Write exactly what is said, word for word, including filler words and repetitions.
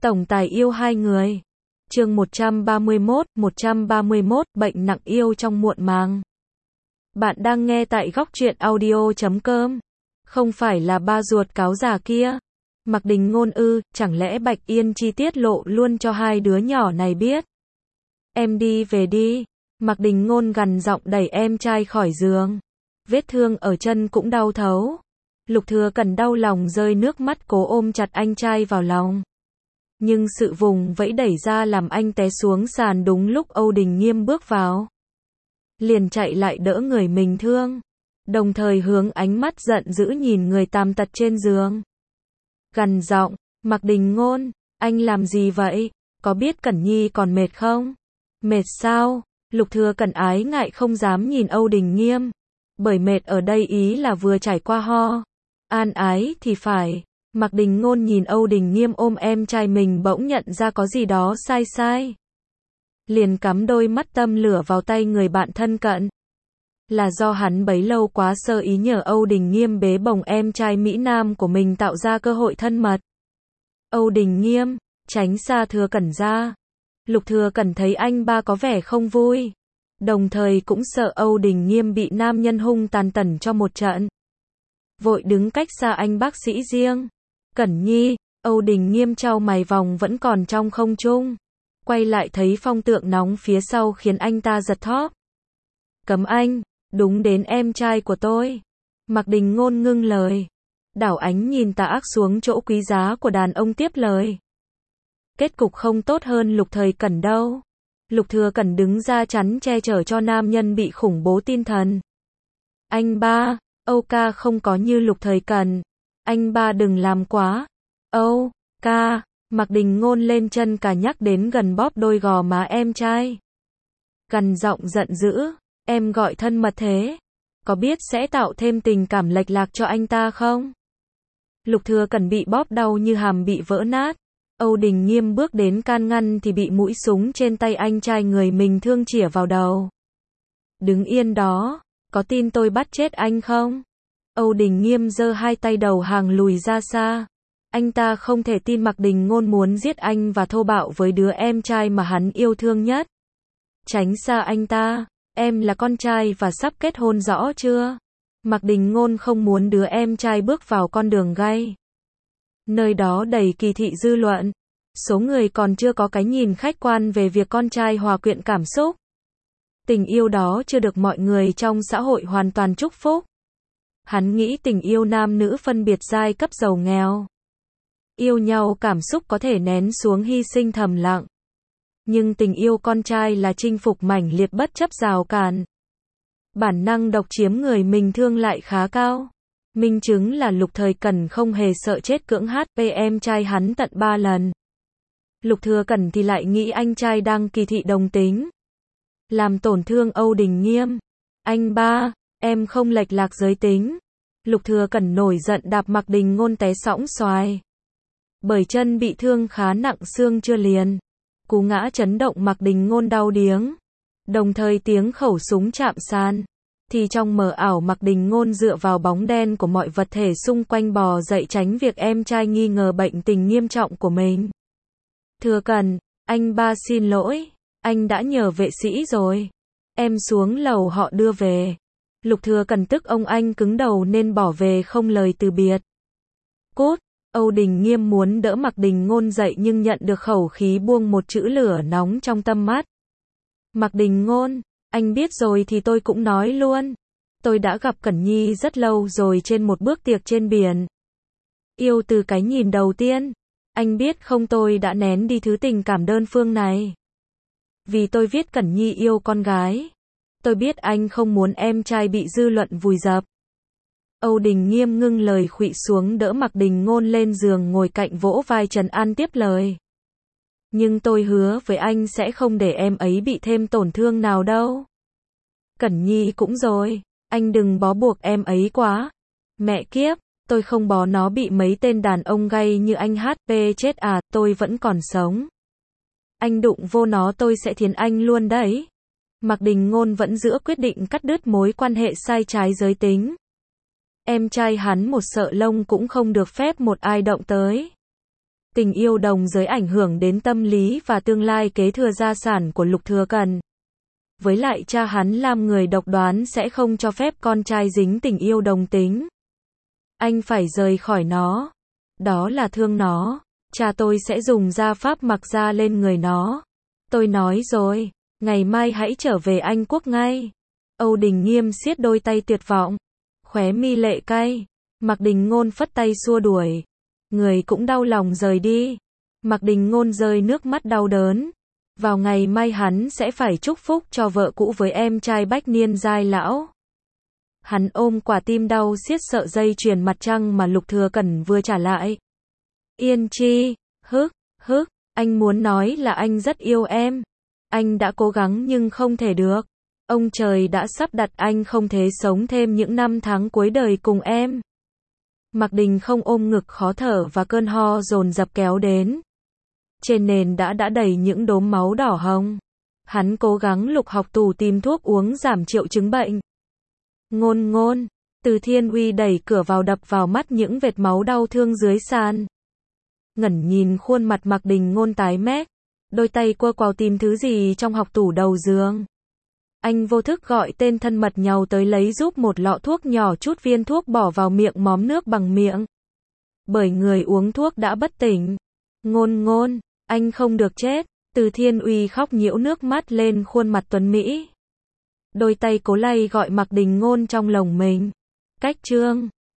Tổng tài yêu hai người. Chương một trăm ba mươi mốt, một trăm ba mươi mốt, bệnh nặng yêu trong muộn màng. Bạn đang nghe tại góc truyện audio chấm com. Không phải là ba ruột cáo già kia. Mạc Đình Ngôn ư, chẳng lẽ Bạch Yên Chi tiết lộ luôn cho hai đứa nhỏ này biết. Em đi về đi. Mạc Đình Ngôn gằn giọng đẩy em trai khỏi giường. Vết thương ở chân cũng đau thấu. Lục Thừa Cẩn đau lòng rơi nước mắt cố ôm chặt anh trai vào lòng. Nhưng sự vùng vẫy đẩy ra làm anh té xuống sàn đúng lúc Âu Đình Nghiêm bước vào. Liền chạy lại đỡ người mình thương. Đồng thời hướng ánh mắt giận dữ nhìn người tàn tật trên giường. Gằn giọng, Mạc Đình Ngôn, anh làm gì vậy? Có biết Cẩn Nhi còn mệt không? Mệt sao? Lục Thừa Cẩn ái ngại không dám nhìn Âu Đình Nghiêm. Bởi mệt ở đây ý là vừa trải qua ho. An ái thì phải. Mạc Đình Ngôn nhìn Âu Đình Nghiêm ôm em trai mình bỗng nhận ra có gì đó sai sai. Liền cắm đôi mắt tâm lửa vào tay người bạn thân cận. Là do hắn bấy lâu quá sơ ý nhờ Âu Đình Nghiêm bế bồng em trai Mỹ Nam của mình tạo ra cơ hội thân mật. Âu Đình Nghiêm, tránh xa Thừa Cẩn ra. Lục Thừa Cẩn thấy anh ba có vẻ không vui. Đồng thời cũng sợ Âu Đình Nghiêm bị nam nhân hung tàn tẩn cho một trận. Vội đứng cách xa anh bác sĩ riêng. Cẩn Nhi, Âu Đình Nghiêm trao mày vòng vẫn còn trong không trung. Quay lại thấy phong tượng nóng phía sau khiến anh ta giật thót. Cấm anh, đúng đến em trai của tôi. Mạc Đình Ngôn ngưng lời. Đảo ánh nhìn tà ác xuống chỗ quý giá của đàn ông tiếp lời. Kết cục không tốt hơn Lục Thời Cẩn đâu. Lục Thừa Cẩn đứng ra chắn che chở cho nam nhân bị khủng bố tinh thần. Anh ba, Âu ca không có như Lục Thời Cẩn. Anh ba đừng làm quá. Âu, ca, Mạc Đình Ngôn lên chân cả nhắc đến gần bóp đôi gò má em trai. Gằn giọng giận dữ, em gọi thân mật thế. Có biết sẽ tạo thêm tình cảm lệch lạc cho anh ta không? Lục Thừa Cẩn bị bóp đau như hàm bị vỡ nát. Âu Đình Nghiêm bước đến can ngăn thì bị mũi súng trên tay anh trai người mình thương chĩa vào đầu. Đứng yên đó, có tin tôi bắt chết anh không? Âu Đình Nghiêm giơ hai tay đầu hàng lùi ra xa. Anh ta không thể tin Mạc Đình Ngôn muốn giết anh và thô bạo với đứa em trai mà hắn yêu thương nhất. Tránh xa anh ta, em là con trai và sắp kết hôn rõ chưa? Mạc Đình Ngôn không muốn đứa em trai bước vào con đường gay. Nơi đó đầy kỳ thị dư luận. Số người còn chưa có cái nhìn khách quan về việc con trai hòa quyện cảm xúc. Tình yêu đó chưa được mọi người trong xã hội hoàn toàn chúc phúc. Hắn nghĩ tình yêu nam nữ phân biệt giai cấp giàu nghèo. Yêu nhau cảm xúc có thể nén xuống hy sinh thầm lặng. Nhưng tình yêu con trai là chinh phục mãnh liệt bất chấp rào cản. Bản năng độc chiếm người mình thương lại khá cao. Minh chứng là Lục Thời Cẩn không hề sợ chết cưỡng hát pê em trai hắn tận ba lần. Lục Thừa Cẩn thì lại nghĩ anh trai đang kỳ thị đồng tính. Làm tổn thương Âu Đình Nghiêm. Anh ba, em không lệch lạc giới tính. Lục Thừa Cẩn nổi giận đạp Mạc Đình Ngôn té sõng xoài. Bởi chân bị thương khá nặng xương chưa liền. Cú ngã chấn động Mạc Đình Ngôn đau điếng. Đồng thời tiếng khẩu súng chạm sàn. Thì trong mờ ảo Mạc Đình Ngôn dựa vào bóng đen của mọi vật thể xung quanh bò dậy tránh việc em trai nghi ngờ bệnh tình nghiêm trọng của mình. Thừa Cẩn, anh ba xin lỗi. Anh đã nhờ vệ sĩ rồi. Em xuống lầu họ đưa về. Lục Thừa Cẩn tức ông anh cứng đầu nên bỏ về không lời từ biệt. Cút, Âu Đình Nghiêm muốn đỡ Mạc Đình Ngôn dậy nhưng nhận được khẩu khí buông một chữ lửa nóng trong tâm mắt. Mạc Đình Ngôn, anh biết rồi thì tôi cũng nói luôn. Tôi đã gặp Cẩn Nhi rất lâu rồi trên một bữa tiệc trên biển. Yêu từ cái nhìn đầu tiên. Anh biết không, tôi đã nén đi thứ tình cảm đơn phương này. Vì tôi biết Cẩn Nhi yêu con gái. Tôi biết anh không muốn em trai bị dư luận vùi dập. Âu Đình Nghiêm ngưng lời khuỵu xuống đỡ Mạc Đình Ngôn lên giường ngồi cạnh vỗ vai trấn an tiếp lời. Nhưng tôi hứa với anh sẽ không để em ấy bị thêm tổn thương nào đâu. Cẩn Nhi cũng rồi, anh đừng bó buộc em ấy quá. Mẹ kiếp, tôi không bó nó bị mấy tên đàn ông gay như anh hát pê chết à, tôi vẫn còn sống. Anh đụng vô nó tôi sẽ thiến anh luôn đấy. Mạc Đình Ngôn vẫn giữ quyết định cắt đứt mối quan hệ sai trái giới tính. Em trai hắn một sợi lông cũng không được phép một ai động tới. Tình yêu đồng giới ảnh hưởng đến tâm lý và tương lai kế thừa gia sản của Lục Thừa Cẩn. Với lại cha hắn làm người độc đoán sẽ không cho phép con trai dính tình yêu đồng tính. Anh phải rời khỏi nó. Đó là thương nó. Cha tôi sẽ dùng gia pháp mặc ra lên người nó. Tôi nói rồi, ngày mai hãy trở về Anh Quốc ngay. Âu Đình Nghiêm siết đôi tay tuyệt vọng. Khóe mi lệ cay. Mạc Đình Ngôn phất tay xua đuổi. Người cũng đau lòng rời đi. Mạc Đình Ngôn rơi nước mắt đau đớn. Vào ngày mai hắn sẽ phải chúc phúc cho vợ cũ với em trai bách niên giai lão. Hắn ôm quả tim đau xiết sợ dây chuyền mặt trăng mà Lục Thừa Cẩn vừa trả lại. Yên Chi, hức, hức, anh muốn nói là anh rất yêu em. Anh đã cố gắng nhưng không thể được. Ông trời đã sắp đặt anh không thể sống thêm những năm tháng cuối đời cùng em. Mạc Đình không ôm ngực khó thở và cơn ho dồn dập kéo đến. Trên nền đã đã đầy những đốm máu đỏ hồng. Hắn cố gắng lục học tủ tìm thuốc uống giảm triệu chứng bệnh. Ngôn ngôn, Từ Thiên Uy đẩy cửa vào đập vào mắt những vệt máu đau thương dưới sàn. Ngẩn nhìn khuôn mặt Mạc Đình Ngôn tái mét, đôi tay quơ quào tìm thứ gì trong học tủ đầu giường. Anh vô thức gọi tên thân mật nhàu tới lấy giúp một lọ thuốc nhỏ, chút viên thuốc bỏ vào miệng móm nước bằng miệng. Bởi người uống thuốc đã bất tỉnh. Ngôn ngôn, anh không được chết. Từ Thiên Uy khóc nhiễu nước mắt lên khuôn mặt tuấn mỹ. Đôi tay cố lay gọi Mạc Đình Ngôn trong lòng mình. Cách chương